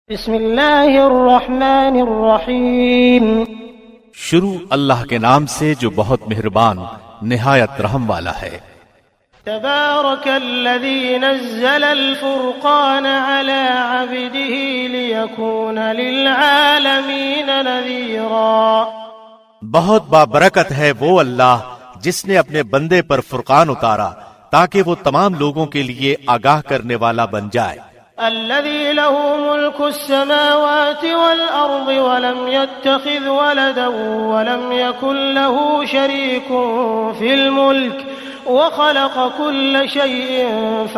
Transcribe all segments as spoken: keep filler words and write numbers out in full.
بسم اللہ الرحمن الرحیم۔ شروع اللہ کے نام سے جو بہت مہربان نہایت رحم والا ہے۔ تبارک الذی نزل الفرقان علی عبده لیکون للعالمین نذیرا۔ بہت بابرکت ہے وہ اللہ جس نے اپنے بندے پر فرقان اتارا تاکہ وہ تمام لوگوں کے لیے آگاہ کرنے والا بن جائے۔ الذي له ملك السماوات والأرض ولم يتخذ ولدا ولم يكن له شريك في الملك وخلق كل شيء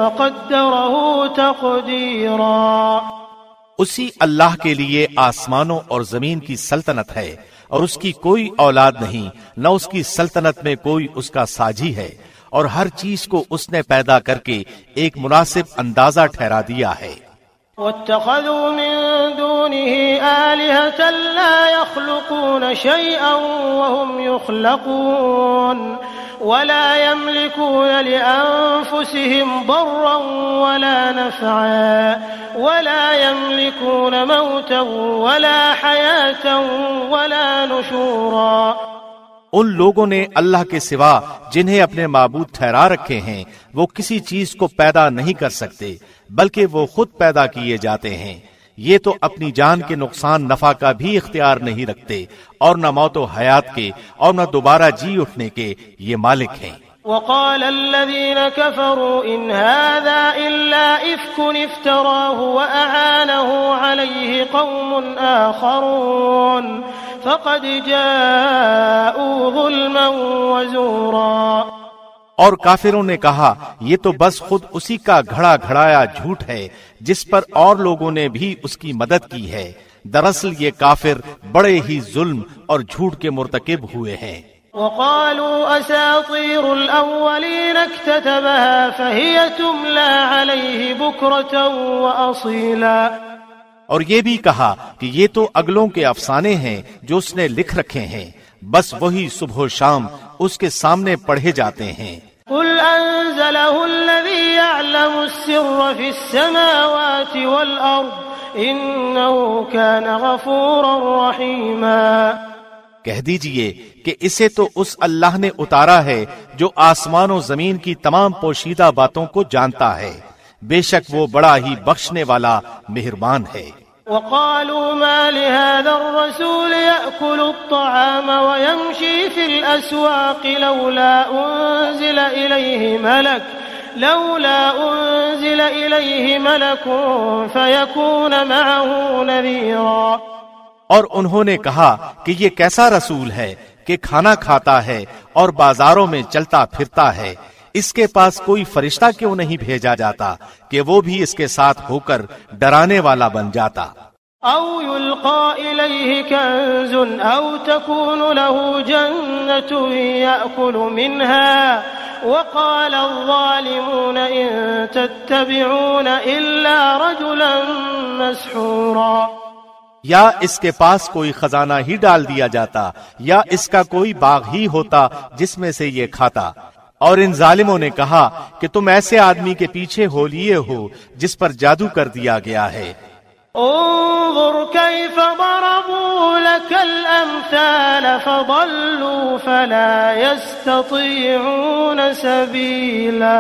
فقدره تقديرا۔ اسی اللہ کے لیے آسمانوں اور زمین کی سلطنت ہے اور اس کی کوئی اولاد نہیں، نہ اس کی سلطنت میں کوئی اس کا ساجی ہے، اور ہر چیز کو اس نے پیدا کر کے ایک مناسب اندازہ ٹھہرا دیا ہے۔ واتخذوا من دونه آلهة لا يخلقون شيئا وهم يخلقون ولا يملكون لأنفسهم ضرا ولا نفعا ولا يملكون موتا ولا حياة ولا نشورا۔ ان لوگوں نے اللہ کے سوا جنہیں اپنے معبود ٹھہرا رکھے ہیں وہ کسی چیز کو پیدا نہیں کر سکتے بلکہ وہ خود پیدا کیے جاتے ہیں۔ یہ تو اپنی جان کے نقصان نفع کا بھی اختیار نہیں رکھتے، اور نہ موت و حیات کے اور نہ دوبارہ جی اٹھنے کے یہ مالک ہیں۔ وقال الذين كفروا إن هذا إلا إفك افتراه وأعانه عليه قوم آخرون فقد جاءوا ظلما وزورا۔ اور کافروں نے کہا یہ تو بس خود اسی کا گھڑا گھڑایا جھوٹ ہے جس پر اور لوگوں نے بھی اس کی مدد کی ہے۔ دراصل یہ کافر بڑے ہی ظلم اور جھوٹ کے مرتکب ہوئے ہیں۔ وقالوا أساطير الأولين اكتتبها فهي تملى عليه بكرة وأصيلا۔ اور یہ بھی کہا کہ یہ تو اگلوں کے افسانے ہیں جو اس نے لکھ رکھے ہیں، بس وہی صبح و شام اس کے سامنے پڑھے جاتے ہیں۔ قل أنزله الذي يعلم السر في السماوات والأرض إنه كان غفورا رحيما۔ کہہ دیجئے کہ اسے تو اس اللہ نے اتارا ہے جو آسمان و زمین کی تمام پوشیدہ باتوں کو جانتا ہے، بے شک وہ بڑا ہی بخشنے والا مہربان ہے۔ وقالوا ما لهذا الرسول يأكل الطعام ويمشي في الأسواق لولا أنزل إليه ملك لولا أنزل إليه ملك فيكون معه نذيرا۔ اور انہوں نے کہا کہ یہ کیسا رسول ہے کہ کھانا کھاتا ہے اور بازاروں میں چلتا پھرتا ہے، اس کے پاس کوئی فرشتہ کیوں نہیں بھیجا جاتا کہ وہ بھی اس کے ساتھ ہو کر ڈرانے والا بن جاتا۔ او يلقى إليه كنز او تكون له جنة يأكل منها وقال الظالمون إن تتبعون إلا رجلا مسحورا۔ یا اس کے پاس کوئی خزانہ ہی ڈال دیا جاتا یا اس کا کوئی باغ ہی ہوتا جس میں سے یہ کھاتا، اور ان ظالموں نے کہا کہ تم ایسے آدمی کے پیچھے ہو لیے ہو جس پر جادو کر دیا گیا ہے۔ انظر كيف ضربوا لك الأمثال فضلوا فلا يستطيعون سبيلا۔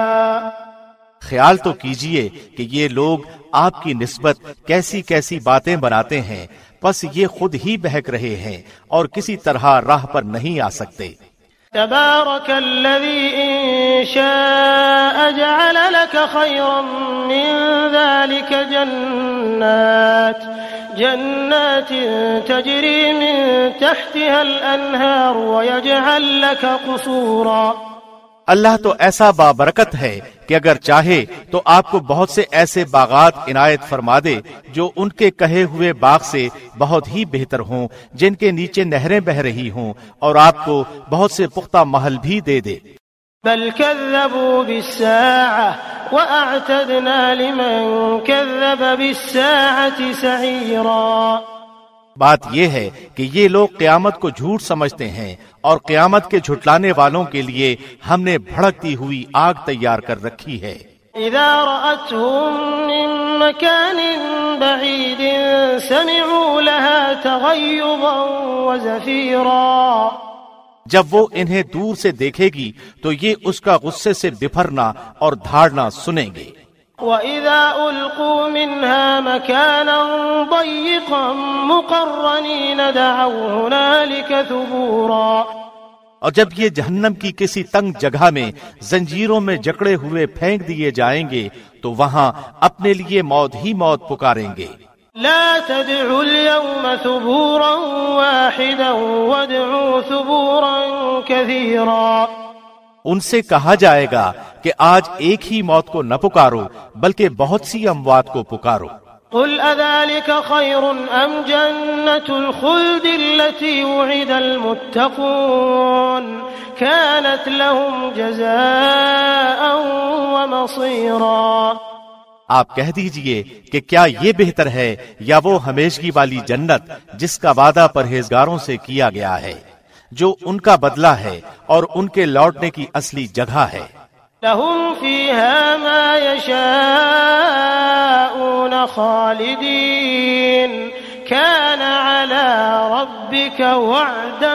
خیال تو کیجئے کہ یہ لوگ آپ کی نسبت کیسی کیسی باتیں بناتے ہیں، پس یہ خود ہی بہک رہے ہیں اور کسی طرح راہ پر نہیں آ سکتے۔ تبارك الذي إن شاء جعل لك خيرا من ذلك جنات جنات تجري من تحتها الأنهار ويجعل لك قصورا۔ اللہ تو ایسا بابرکت ہے کہ اگر چاہے تو آپ کو بہت سے ایسے باغات عنایت فرما دے جو ان کے کہے ہوئے باغ سے بہت ہی بہتر ہوں، جن کے نیچے نہریں بہ رہی ہوں، اور آپ کو بہت سے پختہ محل بھی دے دے۔ بل كذبوا بالساعة وأعتدنا لمن كذب بالساعة سعيرا۔ بات یہ ہے کہ یہ لوگ قیامت کو جھوٹ سمجھتے ہیں، اور قیامت کے جھٹلانے والوں کے لیے ہم نے بھڑکتی ہوئی آگ تیار کر رکھی ہے۔ اذا رأتهم من مكان بعيد سمعوا لها تغيظا وزفيرا. جب وہ انہیں دور سے دیکھے گی تو یہ اس کا غصے سے بپھرنا اور دھاڑنا سنیں گے. وَإِذَا أُلْقُوا مِنْهَا مَكَانًا ضَيِّقًا مُقَرَّنِينَ دَعَوْا هُنَالِكَ ثُبُورًا. اور جب یہ جہنم کی کسی تنگ جگہ میں زنجیروں میں جکڑے ہوئے پھینک دیے جائیں گے تو وہاں اپنے لیے موت ہی موت پکاریں گے. لا تدعوا اليوم ثبورا واحدا وادعوا ثبورا كثيرا. ان سے کہا جائے گا کہ آج ایک ہی موت کو نہ پکارو بلکہ بہت سی اموات کو پکارو. قل اذلك خير ام جنة الخلد التي وعد المتقون كانت لهم جزاء ومصيرا. آپ کہہ دیجئے کہ کیا یہ بہتر ہے یا وہ ہمیشگی والی جنت جس کا وعدہ پرہیزگاروں سے کیا گیا ہے جو ان کا بدلہ ہے اور ان کے لوٹنے کی اصلی جگہ ہے. لهم فيها ما يشاءون خالدين كان على ربك وعدا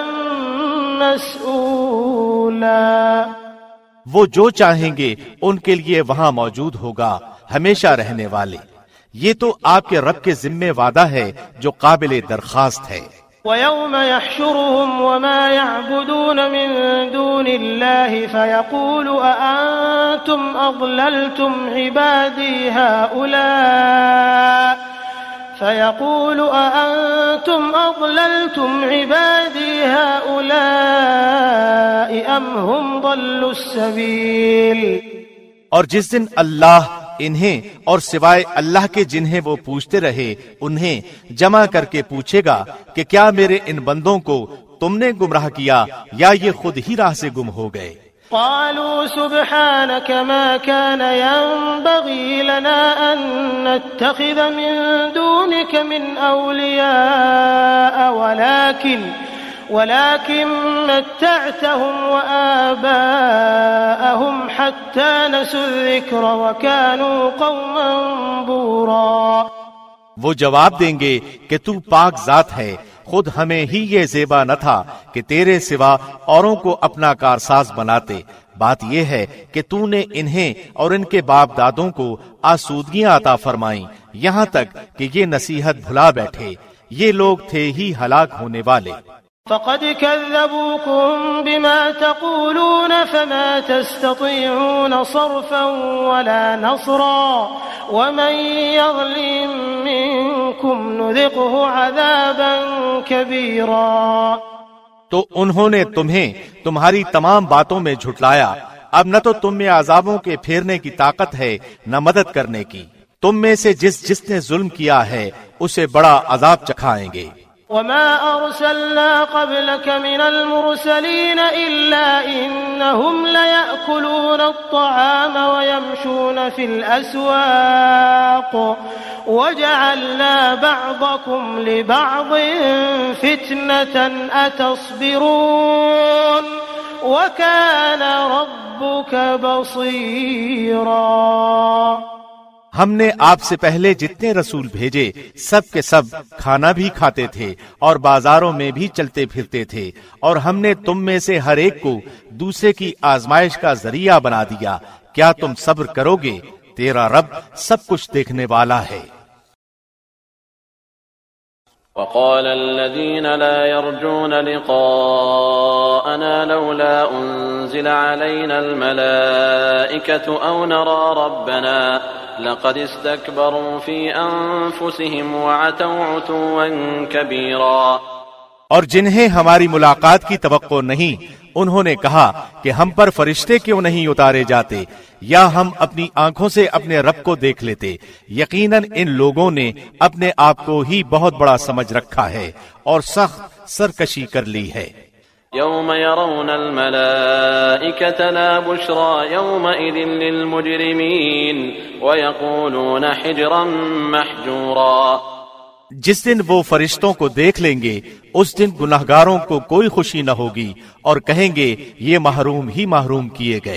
مسئولا. وہ جو چاہیں گے ان کے لیے وہاں موجود ہوگا ہمیشہ رہنے والے. یہ تو آپ کے رب کے ذمہ وعدہ ہے جو قابل درخواست ہے. وَيَوْمَ يَحْشُرُهُمْ وَمَا يَعْبُدُونَ مِن دُونِ اللَّهِ فَيَقُولُ أَأَنْتُمْ أَضْلَلْتُمْ عِبَادِي هَؤُلَاءِ فَيَقُولُ أَأَنْتُمْ أَضْلَلْتُمْ عِبَادِي هَؤُلَاءِ أَمْ هُمْ ضَلُّوا السَّبِيلَ. اور جس دن اللہ انہیں اور سوائے اللہ کے جنہیں وہ پوچھتے رہے انہیں جمع کر کے پوچھے گا کہ کیا میرے ان بندوں کو تم نے گمراہ کیا یا یہ خود ہی راہ سے گم ہو گئے. قالوا سبحانك ما كان ينبغي لنا أن نتخذ من دونك من أولياء ولكن ولكن متعتهم وآباءهم حتى نسوا الذكر وكانوا قوما بورا. وہ جواب دیں گے کہ تو پاک ذات ہے، خود ہمیں ہی یہ زیبا نہ تھا کہ تیرے سوا اوروں کو اپنا کارساز بناتے. بات یہ ہے کہ تو نے انہیں اور ان کے باپ دادوں کو آسودگیاں عطا فرمائیں یہاں تک کہ یہ نصیحت بھلا بیٹھے. یہ لوگ تھے ہی ہلاک ہونے والے. فقد كذبوكم بما تقولون فما تستطيعون صرفا ولا نصرا ومن يظلم منكم نذقه عذابا كبيرا. تو انہوں نے تمہیں تمہاری تمام باتوں میں جھٹلایا. اب نہ تو تم میں عذابوں کے پھیرنے کی طاقت ہے نہ مدد کرنے کی. تم میں سے جس جس نے ظلم کیا ہے اسے بڑا عذاب چکھائیں گے. وما أرسلنا قبلك من المرسلين إلا إنهم ليأكلون الطعام ويمشون في الأسواق وجعلنا بعضكم لبعض فتنة أتصبرون وكان ربك بصيرا. ہم نے آپ سے پہلے جتنے رسول بھیجے سب کے سب کھانا بھی کھاتے تھے اور بازاروں میں بھی چلتے پھرتے تھے اور ہم نے تم میں سے ہر ایک کو دوسرے کی آزمائش کا ذریعہ بنا دیا. کیا تم صبر کرو گے؟ تیرا رب سب کچھ دیکھنے والا ہے. وقال الذين لا يرجون لقاءنا لولا أنزل علينا الملائكة أو نرى ربنا لقد استكبروا في أنفسهم وعتوا عتوا كبيرا. اور جنہیں ہماری ملاقات کی توقع نہیں انہوں نے کہا کہ ہم پر فرشتے کیوں نہیں اتارے جاتے یا ہم اپنی آنکھوں سے اپنے رب کو دیکھ لیتے. یقیناً ان لوگوں نے اپنے آپ کو ہی بہت بڑا سمجھ رکھا ہے اور سخت سرکشی کر لی ہے. يوم يرون الملائكة لا بشرى يومئذ للمجرمين ويقولون حجرا محجورا. جس دن وہ فرشتوں کو دیکھ لیں گے اس دن گناہگاروں کو کوئی خوشی نہ ہوگی اور کہیں گے یہ محروم ہی محروم کیے گئے.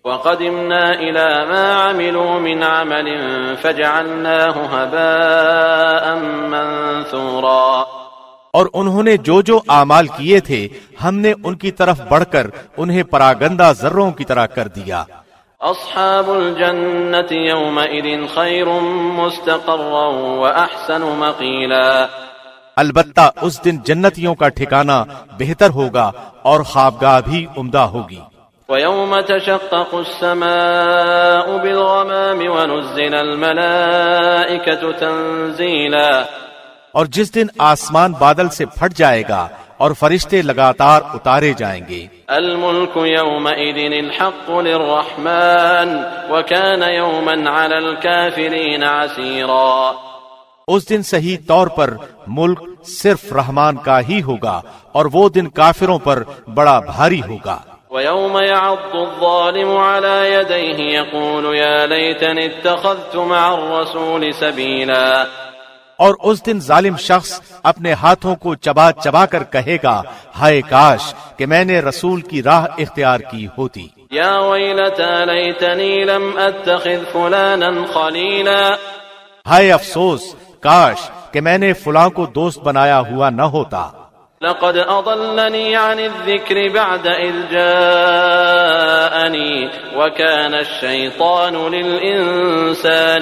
وقدمنا إلى ما عملوا من عمل فجعلناه هباء منثورا، اور انہوں نے جو جو اعمال کیے تھے ہم نے ان کی طرف بڑھ کر انہیں پراگندہ ذروں کی طرح کر دیا۔ اصحاب الجنة يومئذ خير مستقرا واحسن مقيلا، البتہ اس دن جنتیوں کا ٹھکانہ بہتر ہوگا اور خوابگاہ بھی عمدہ ہوگی۔ وَيَوْمَ تَشَقَّقُ السَّمَاءُ بِالْغَمَامِ وَنُزِّلَ الْمَلَائِكَةُ تَنزِيلًا، اور جس دن آسمان بادل سے پھٹ جائے گا اور فرشتے لگاتار اتارے جائیں گے۔ الْمُلْكُ يَوْمَئِذٍ الْحَقُّ لِلرَّحْمَنِ وَكَانَ يَوْمًا عَلَى الْكَافِرِينَ عَسِيرًا، اس دن صحیح طور پر ملک صرف رحمان کا ہی ہوگا اور وہ دن کافروں پر بڑا بھاری ہوگا۔ وَيَوْمَ يَعَضُّ الظَّالِمُ عَلَى يَدَيْهِ يَقُولُ يَا لَيْتَنِي اتَّخَذْتُ مَعَ الرَّسُولِ سَبِيلًا، اور اس دن ظالم شخص اپنے ہاتھوں کو چبا چبا کر کہے گا ہائے کاش کہ میں نے رسول کی راہ اختیار کی ہوتی۔ یا ویلتی لیتنی لم اتخذ فلانا خلیلا، ہائے افسوس کاش کہ میں نے فلاں کو دوست بنایا ہوا نہ ہوتا۔ لقد اضلنی عن الذکر بعد اذ جاءنی وکان الشیطان للانسان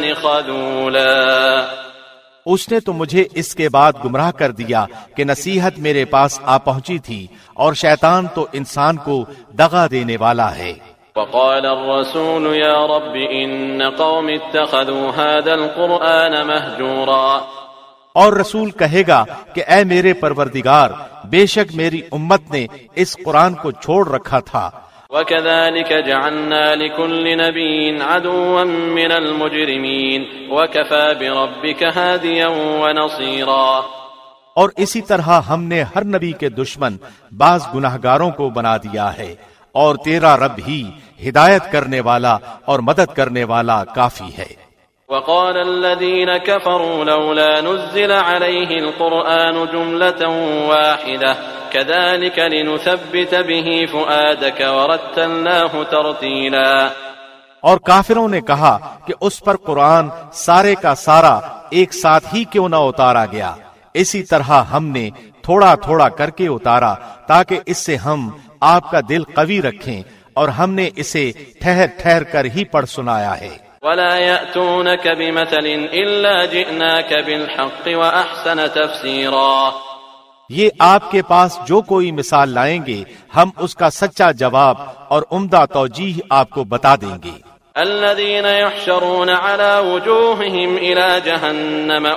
خذولا، اس نے تو مجھے اس کے بعد گمراہ کر دیا کہ نصیحت میرے پاس آ پہنچی تھی اور شیطان تو انسان کو دغا دینے والا ہے۔ وقال الرسول یا رب ان قوم اتخذوا هذا القرآن مہجورا، اور رسول کہے گا کہ اے میرے پروردگار بے شک میری امت نے اس قرآن کو چھوڑ رکھا تھا۔ وَكَذَلِكَ جَعَلْنَا لِكُلِّ نَبِيٍّ عَدُوًّا مِّنَ الْمُجْرِمِينَ وَكَفَى بِرَبِّكَ هَادِيًا وَنَصِيرًا، اور اسی طرح ہم نے ہر نبی کے دشمن بعض گناہگاروں کو بنا دیا ہے اور تیرا رب ہی ہدایت کرنے والا اور مدد کرنے والا کافی ہے۔ وقال الذين كفروا لولا نزل عليه القرآن جملة واحدة كذلك لنثبت به فؤادك ورتلناه ترتيلا، اور کافروں نے کہا کہ اس پر قرآن سارے کا سارا ایک ساتھ ہی کیوں نہ اتارا گیا، اسی طرح ہم نے تھوڑا تھوڑا کر کے اتارا تاکہ اس سے ہم آپ کا دل قوی رکھیں، اور ہم نے اسے ٹھہر ٹھہر کر ہی پڑھ سنایا ہے۔ ولا يأتونك بمثل إلا جئناك بالحق وأحسن تفسيرا، یہ آپ کے پاس جو کوئی مثال لائیں گے ہم اس کا سچا جواب اور عمدہ توجیہ آپ کو بتا دیں گے۔ الذين يحشرون على وجوههم إلى جهنم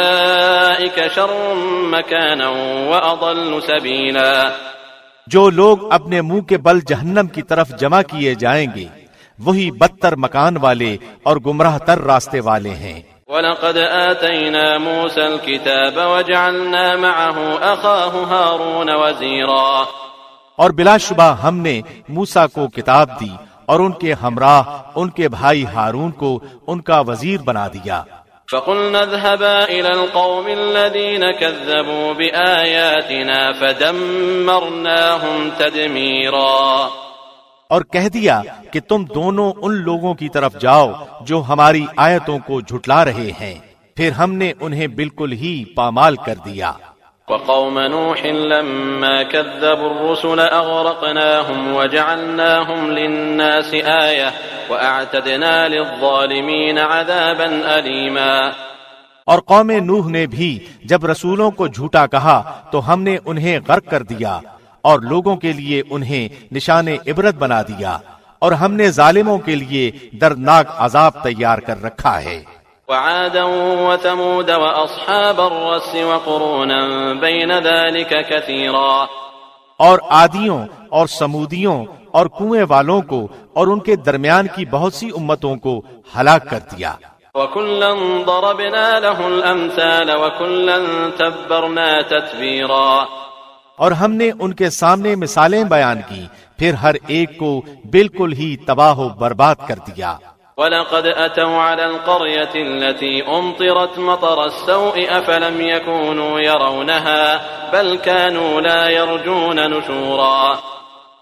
أولئك شر مكانا وأضل سبيلا، جو لوگ اپنے منہ کے بل جہنم کی طرف جمع کیے جائیں گے وہی بدتر مکان والے اور گمراہ تر راستے والے ہیں۔ وَلَقَدْ آتَيْنَا مُوسَى الْكِتَابَ وَجَعَلْنَا مَعَهُ أَخَاهُ هَارُونَ وَزِيرًا، اور بلا شبہ ہم نے موسیٰ کو کتاب دی اور ان کے ہمراہ ان کے بھائی ہارون کو ان کا وزیر بنا دیا۔ فَقُلْنَا اذْهَبَا إِلَى الْقَوْمِ الَّذِينَ كَذَّبُوا بِآيَاتِنَا فَدَمَّرْنَاهُمْ تَدْمِيرًا، اور کہہ دیا کہ تم دونوں ان لوگوں کی طرف جاؤ جو ہماری آیتوں کو جھٹلا رہے ہیں، پھر ہم نے انہیں بالکل ہی پامال کر دیا۔ وقوم نوح لما كذبوا الرسل أغرقناهم وجعلناهم للناس آية وأعتدنا للظالمين عذابا أليما، اور قوم نوح نے بھی جب رسولوں کو جھوٹا کہا تو ہم نے انہیں غرق کر دیا اور لوگوں کے لیے انہیں نشان عبرت بنا دیا، اور ہم نے ظالموں کے لیے دردناک عذاب تیار کر رکھا ہے۔ وعادا وثمود واصحاب الرس وقرونا بين ذلك كثيرا، اور عادیوں اور سمودیوں اور کنویں والوں کو اور ان کے درمیان کی بہت سی امتوں کو ہلاک کر دیا۔ وكلا ضربنا له الامثال وكلا تبرنا تتبيرا، اور ہم نے ان کے سامنے مثالیں بیان کی پھر ہر ایک کو بالکل ہی تباہ و برباد کر دیا۔ وَلَقَدْ أَتَوْا عَلَى الْقَرْيَةِ الَّتِي أُمْطِرَتْ مَطَرَ السَّوْءِ أَفَلَمْ يَكُونُوا يَرَوْنَهَا بَلْ كَانُوا لَا يَرْجُونَ نُشُورًا،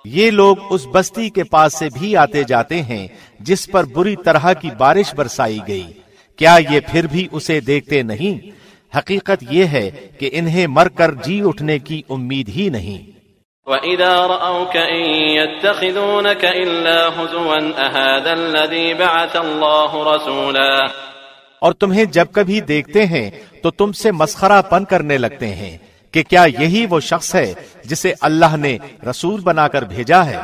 یہ لوگ اس بستی کے پاس سے بھی آتے جاتے ہیں جس پر بری طرح کی بارش برسائی گئی، کیا یہ پھر بھی اسے دیکھتے نہیں؟ حقیقت یہ ہے کہ انہیں مر کر جی اٹھنے کی امید ہی نہیں۔ وَإِذَا رَأَوْكَ إِن يَتَّخِذُونَكَ إِلَّا هُزُوًا أَهَذَا الَّذِي بَعَثَ اللَّهُ رَسُولًا، اور تمہیں جب کبھی دیکھتے ہیں تو تم سے مسخرہ پن کرنے لگتے ہیں کہ کیا یہی وہ شخص ہے جسے اللہ نے رسول بنا کر بھیجا ہے؟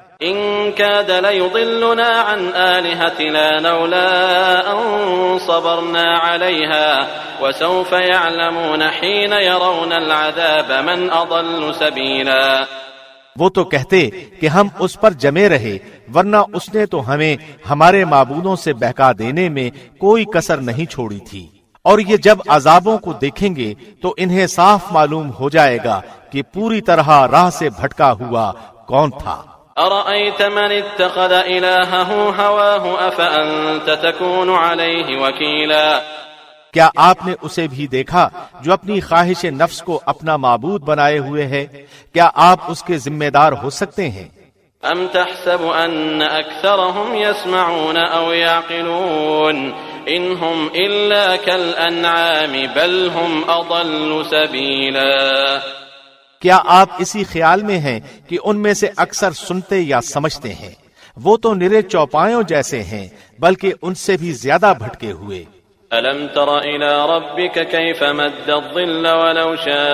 إِن كَادَ لَيُضِلُّنَا عَنْ آلِهَتِنَا لَوْلَا أَن صَبَرْنَا عَلَيْهَا وَسَوْفَ يَعْلَمُونَ حِينَ يَرَوْنَ الْعَذَابَ مَنْ أَضَلُّ سَبِيلًا۔ وہ تو کہتے کہ ہم اس پر جمے رہے، ورنہ اس نے تو ہمیں ہمارے معبودوں سے بہکا دینے میں کوئی کسر نہیں چھوڑی تھی، اور یہ جب عذابوں کو دیکھیں گے تو انہیں صاف معلوم ہو جائے گا کہ پوری طرح راہ سے بھٹکا ہوا کون تھا۔ أَرَأَيْتَ مَنِ اتَّخَذَ إِلَٰهَهُ هَوَاهُ أَفَأَنتَ تَكُونُ عَلَيْهِ وَكِيلًا، کیا آپ نے اسے بھی دیکھا جو اپنی خواہش نفس کو اپنا معبود بنائے ہوئے ہے؟ کیا آپ اس کے ذمہ دار ہو سکتے ہیں؟ أَمْ تَحْسَبُ أَنَّ أَكْثَرَهُمْ يَسْمَعُونَ أَوْ يَعْقِلُونَ إِنْ هُمْ إِلَّا كَالْأَنْعَامِ بَلْ هُمْ أَضَلُّ سَبِيلًا۔ کیا آپ اسی خیال میں ہیں کہ ان میں سے اکثر سنتے یا سمجھتے ہیں؟ وہ تو نرے چوپایوں جیسے ہیں، بلکہ ان سے بھی زیادہ بھٹکے ہوئے۔ أَلَمْ تَرَ إِلَىٰ رَبِّكَ كَيْفَ مَدَّ الظِّلَّ وَلَوْ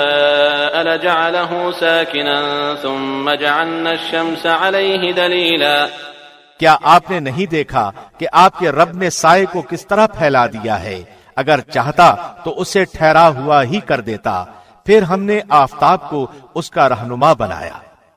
شَاءَ لَجَعَلَهُ سَاكِنًا ثُمَّ جَعَلْنَا الشَّمْسَ عَلَيْهِ دَلِيلًا، کیا آپ نے نہیں دیکھا کہ آپ کے رب نے سائے کو کس طرح پھیلا دیا ہے؟ اگر چاہتا تو اسے ٹھہرا ہوا ہی کر دیتا، پھر ہم نے آفتاب کو اس کا رہنما بنایا۔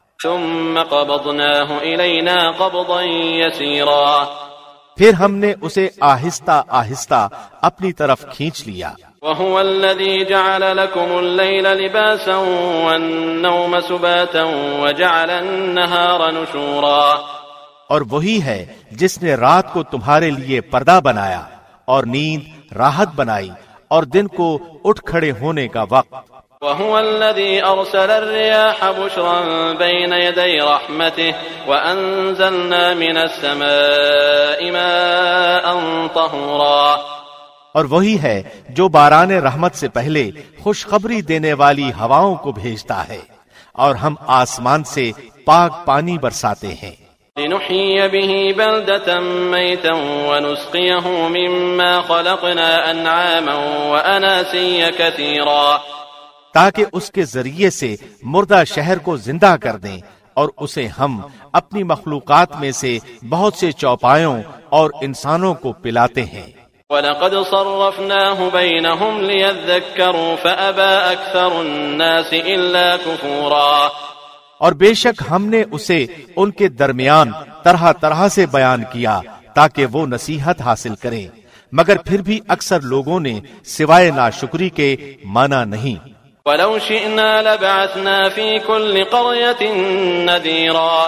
ثُمَّ قَبَضْنَاهُ إِلَيْنَا قَبْضًا يَسِيرًا، پھر ہم نے اسے آہستہ آہستہ اپنی طرف کھینچ لیا۔ وَهُوَ الَّذِي جَعَلَ لَكُمُ اللَّيْلَ لِبَاسًا وَالنَّوْمَ سُبَاتًا وَجَعَلَ النَّهَارَ نُشُورًا، اور وہی ہے جس نے رات کو تمہارے لیے پردہ بنایا اور نیند راحت بنائی اور دن کو اٹھ کھڑے ہونے کا وقت۔ وَهُوَ الَّذِي أَرْسَلَ الرِّيَاحَ بُشْرًا بَيْنَ يَدَيْ رَحْمَتِهِ وَأَنزَلْنَا مِنَ السَّمَاءِ مَاءً طَهُورًا، اور وہی ہے جو باران رحمت سے پہلے خوشخبری دینے والی ہواؤں کو بھیجتا ہے، اور ہم آسمان سے پاک پانی برساتے ہیں۔ لِنُحْيِيَ بِهِ بَلْدَةً مَيْتًا وَنُسْقِيَهُ مِمَّا خَلَقْنَا أَنْعَامًا وَأَنَاسِيَّ كَثِيرًا، تاکہ اس کے ذریعے سے مردہ شہر کو زندہ کر دیں، اور اسے ہم اپنی مخلوقات میں سے بہت سے چوپایوں اور انسانوں کو پلاتے ہیں۔ وَلَقَدْ صَرَّفْنَاهُ بَيْنَهُمْ لِيَذَّكَّرُوا فَأَبَى أَكْثَرُ النَّاسِ إِلَّا كُفُورًا، اور بے شک ہم نے اسے ان کے درمیان طرح طرح سے بیان کیا تاکہ وہ نصیحت حاصل کریں، مگر پھر بھی اکثر لوگوں نے سوائے ناشکری کے مانا نہیں۔ وَلَوْ شِئْنَا لَبَعَثْنَا فِي كُلِّ قَرْيَةٍ نَذِيرًا،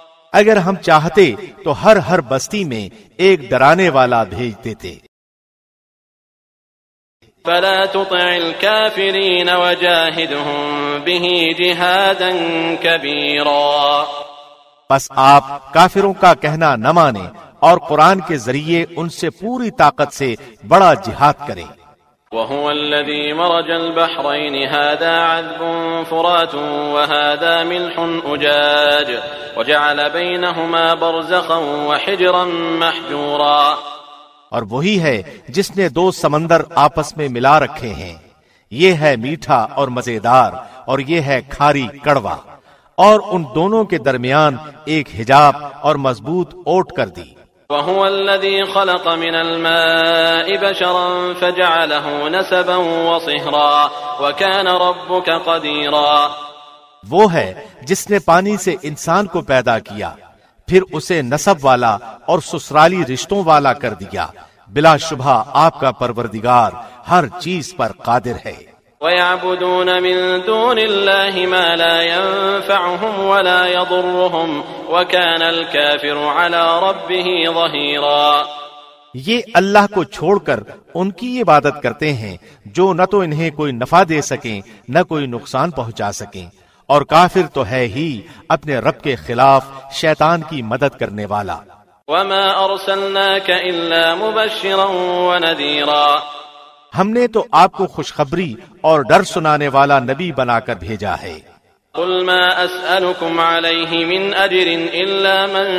اگر ہم چاہتے تو ہر ہر بستی میں ایک ڈرانے والا بھیج دیتے۔ فَلَا تُطِعِ الْكَافِرِينَ وَجَاهِدْهُمْ بِهِ جِهَادًا كَبِيرًا، بس آپ کافروں کا کہنا نہ مانیں اور قرآن کے ذریعے ان سے پوری طاقت سے بڑا جہاد کریں۔ وَهُوَ الَّذِي مَرَجَ الْبَحْرَيْنِ هَذَا عَذْبٌ فُرَاتٌ وَهَذَا مِلْحٌ أُجَاجٌ وَجَعَلَ بَيْنَهُمَا بَرْزَخًا وَحِجْرًا مَحْجُورًا، اور وہی ہے جس نے دو سمندر آپس میں ملا رکھے ہیں، یہ ہے میٹھا اور مزیدار، اور یہ ہے کھاری کڑوا، اور ان دونوں کے درمیان ایک حجاب اور مضبوط اوٹ کر دی۔ وَهُوَ الَّذِي خَلَقَ مِنَ الْمَاءِ بَشَرًا فَجَعَلَهُ نَسَبًا وَصِهْرًا وَكَانَ رَبُّكَ قَدِيرًا، وہ ہے جس نے پانی سے انسان کو پیدا کیا، پھر اسے نسب والا اور سسرالی رشتوں والا کر دیا، بلا شبہ آپ کا پروردگار ہر چیز پر قادر ہے۔ وَيَعْبُدُونَ مِن دُونِ اللَّهِ مَا لَا يَنفَعُهُمْ وَلَا يَضُرُّهُمْ وَكَانَ الْكَافِرُ عَلَى رَبِّهِ ظَهِيرًا، یہ اللہ کو چھوڑ کر ان کی عبادت کرتے ہیں جو نہ تو انہیں کوئی نفع دے سکیں نہ کوئی نقصان پہنچا سکیں، اور کافر تو ہے ہی اپنے رب کے خلاف شیطان کی مدد کرنے والا۔ وما ارسلناك الا مبشرا ونذيرا، ہم نے تو آپ کو خوشخبری اور ڈر سنانے والا نبی بنا کر بھیجا ہے۔ قل ما اسألكم عليه من اجر الا من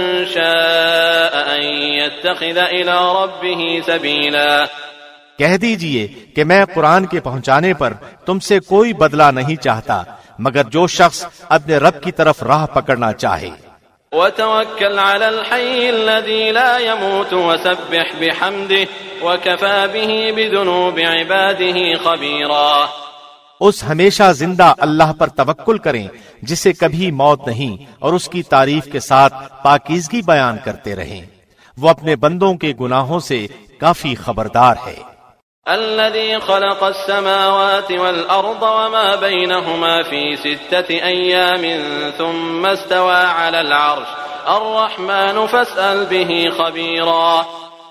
شاء ان يتخذ الى ربه سبيلا، کہہ دیجئے کہ میں قرآن کے پہنچانے پر تم سے کوئی بدلہ نہیں چاہتا مگر جو شخص اپنے رب کی طرف راہ پکڑنا چاہے۔ وتوكل على الحي الذي لا يموت وسبح بحمده وكفى به بذنوب عباده خبيرا، اس ہمیشہ زندہ اللہ پر توکل کریں جسے کبھی موت نہیں، اور اس کی تعریف کے ساتھ پاکیزگی بیان کرتے رہیں، وہ اپنے بندوں کے گناہوں سے کافی خبردار ہے۔ الذي خلق السماوات والأرض وما بينهما في ستة أيام ثم استوى على العرش الرحمن فاسأل به خبيرا،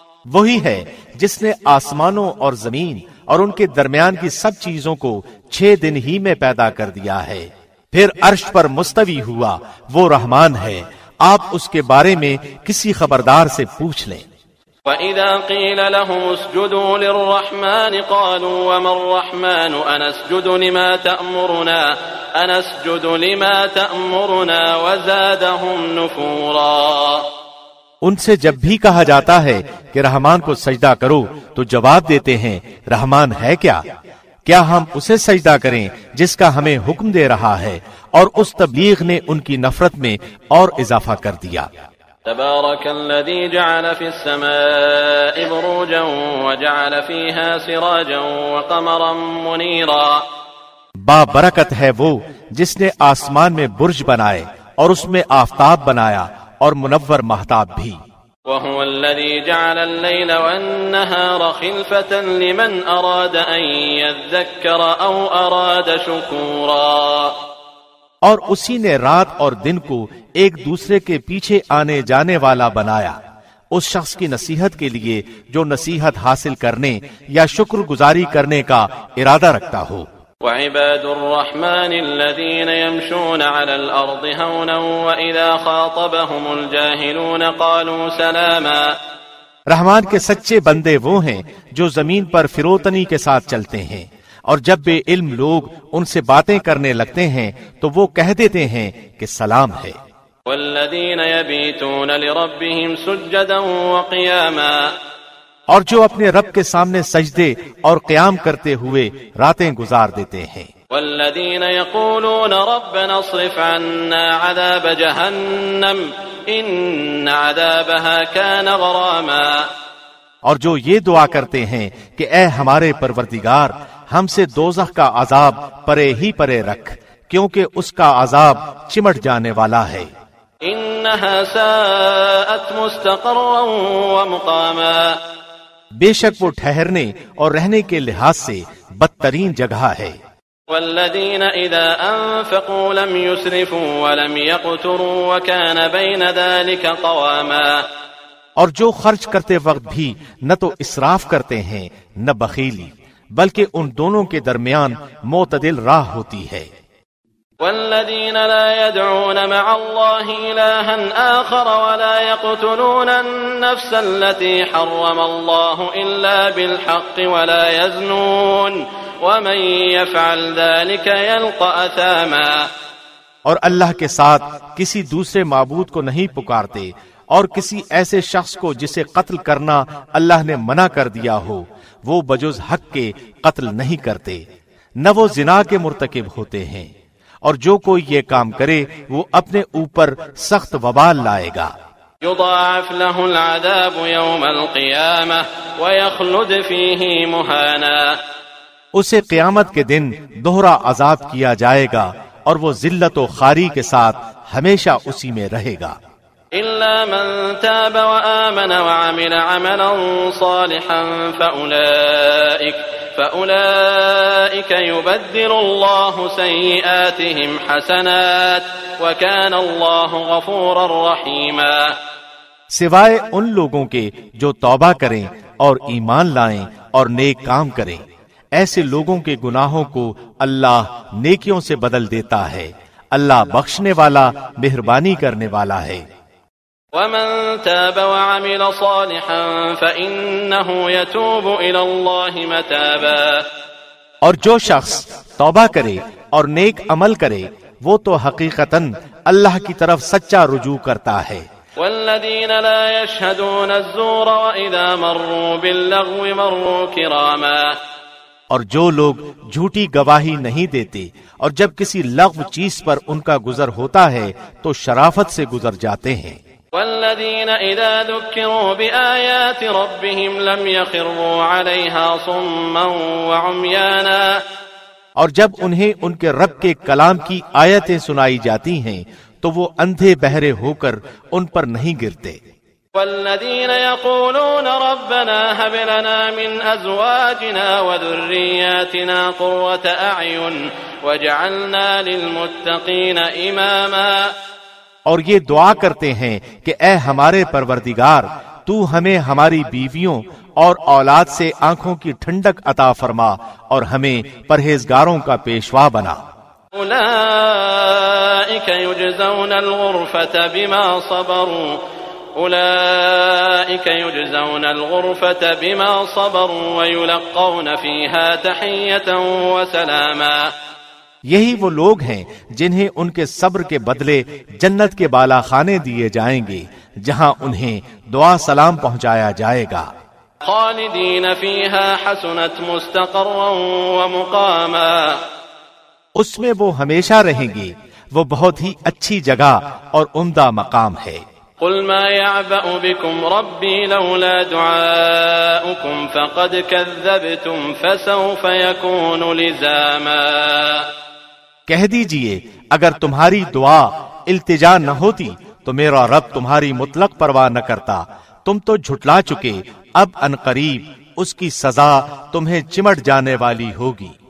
وہی ہے جس نے آسمانوں اور زمین اور ان کے درمیان کی سب چیزوں کو چھ دن ہی میں پیدا کر دیا ہے، پھر عرش پر مستوی ہوا، وہ رحمان ہے، آپ اس کے بارے میں کسی خبردار سے پوچھ لیں۔ وَإِذَا قِيلَ لَهُمُ اسْجُدُوا لِلرَّحْمَنِ قَالُوا وَمَا الرَّحْمَنُ أَنَسْجُدُ لِمَا تَأْمُرُنَا أَنَسْجُدُ لِمَا تَأْمُرُنَا وَزَادَهُمْ نُفُورًا، ان سے جب بھی کہا جاتا ہے کہ رحمان کو سجدہ کرو تو جواب دیتے ہیں رحمان ہے کیا؟ کیا ہم اسے سجدہ کریں جس کا ہمیں حکم دے رہا ہے؟ اور اس تبلیغ نے ان کی نفرت میں اور اضافہ کر دیا۔ تبارك الذي جعل في السماء بروجا وجعل فيها سراجا وقمرا منيرا، با برکت ہے وہ جس نے آسمان میں برج بنائے اور اس میں آفتاب بنایا اور منور مہتاب بھی۔ وهو الذي جعل الليل والنهار خلفة لمن أراد أن يذكر أو أراد شكورا، اور اسی نے رات اور دن کو ایک دوسرے کے پیچھے آنے جانے والا بنایا، اس شخص کی نصیحت کے لیے جو نصیحت حاصل کرنے یا شکر گزاری کرنے کا ارادہ رکھتا ہو۔ وعباد الرحمن الذين يمشون على الأرض هونا وإذا خاطبهم الجاهلون قالوا سلاما، رحمان کے سچے بندے وہ ہیں جو زمین پر فروتنی کے ساتھ چلتے ہیں، اور جب بے علم لوگ ان سے باتیں کرنے لگتے ہیں تو وہ کہہ دیتے ہیں کہ سلام ہے۔ والذین یبیتون لربهم سجدا وقیاما، اور جو اپنے رب کے سامنے سجدے اور قیام کرتے ہوئے راتیں گزار دیتے ہیں۔ والذین یقولون ربنا اصرف عنا عذاب جہنم ان عذابها كان غراما، اور جو یہ دعا کرتے ہیں کہ اے ہمارے پروردگار ہم سے دوزخ کا عذاب پرے ہی پرے رکھ، کیونکہ اس کا عذاب چمٹ جانے والا ہے۔ انها ساءت مستقرا ومقاما، بے شک وہ ٹھہرنے اور رہنے کے لحاظ سے بدترین جگہ ہے۔ والذین اذا انفقوا لم يسرفوا ولم يقتروا وكان بين ذلك قواما، اور جو خرچ کرتے وقت بھی نہ تو اسراف کرتے ہیں نہ بخیلی، بلکہ ان دونوں کے درمیان معتدل راہ ہوتی ہے۔ والذین لا يدعون مع الله إلها آخر ولا يقتلون النفس التي حرم الله إلا بالحق ولا يزنون ومن يفعل ذلك يلقى أثاما، اور اللہ کے ساتھ کسی دوسرے معبود کو نہیں پکارتے، اور کسی ایسے شخص کو جسے قتل کرنا اللہ نے منع کر دیا ہو وہ بجز حق کے قتل نہیں کرتے، نہ وہ زنا کے مرتکب ہوتے ہیں، اور جو کوئی یہ کام کرے وہ اپنے اوپر سخت وبال لائے گا۔ يضاعف له العذاب يوم القيامة ويخلد فيه مهانا، اسے قیامت کے دن دوہرا عذاب کیا جائے گا اور وہ ذلت و خواری کے ساتھ ہمیشہ اسی میں رہے گا۔ إلا من تاب وآمن وعمل عملا صالحا فأولئك فأولئك يبدل الله سيئاتهم حسنات وكان الله غفورا رحيما، سوائے ان لوگوں کے جو توبہ کریں اور ایمان لائیں اور نیک کام کریں، ایسے لوگوں کے گناہوں کو اللہ نیکیوں سے بدل دیتا ہے، اللہ بخشنے والا مہربانی کرنے والا ہے۔ ومن تاب وعمل صالحا فإنه يتوب إلى الله متابا، اور جو شخص توبہ کرے اور نیک عمل کرے وہ تو حقیقتاً اللہ کی طرف سچا رجوع کرتا ہے۔ والذین لا يشهدون الزور وإذا مروا باللغو مروا كراما، اور جو لوگ جھوٹی گواہی نہیں دیتے اور جب کسی لغو چیز پر ان کا گزر ہوتا ہے تو شرافت سے گزر جاتے ہیں۔ والذین اذا ذکروا بآیات ربهم لم يخروا علیہا صما وعمیانا، اور جب انہیں ان کے رب کے کلام کی آیتیں سنائی جاتی ہیں تو وہ اندھے بہرے ہو کر ان پر نہیں گرتے۔ والذین یقولون ربنا هب لنا من ازواجنا وذریاتنا قرة اعین واجعلنا للمتقین اماما، اور یہ دعا کرتے ہیں کہ اے ہمارے پروردگار تو ہمیں ہماری بیویوں اور اولاد سے آنکھوں کی ٹھنڈک عطا فرما اور ہمیں پرہیزگاروں کا پیشوا بنا۔ اولئک یجزون الغرفة بما صبروا اولئک یجزون الغرفة بما صبروا ویلقون فیہا تحیۃ وسلاما، یہی وہ لوگ ہیں جنہیں ان کے صبر کے بدلے جنت کے بالا خانے دیے جائیں گے جہاں انہیں دعا سلام پہنچایا جائے گا۔ خالدین فیہا حسنت مستقرا ومقاما، اس میں وہ ہمیشہ رہیں گے، وہ بہت ہی اچھی جگہ اور عمدہ مقام ہے۔ قل ما يعبأ بكم ربي لولا دعاؤكم فقد كذبتم فسوف يكون لزاما، کہہ دیجئے اگر تمہاری دعا التجا نہ ہوتی تو میرا رب تمہاری مطلق پرواہ نہ کرتا، تم تو جھٹلا چکے، اب ان قریب اس کی سزا تمہیں چمٹ جانے والی ہوگی۔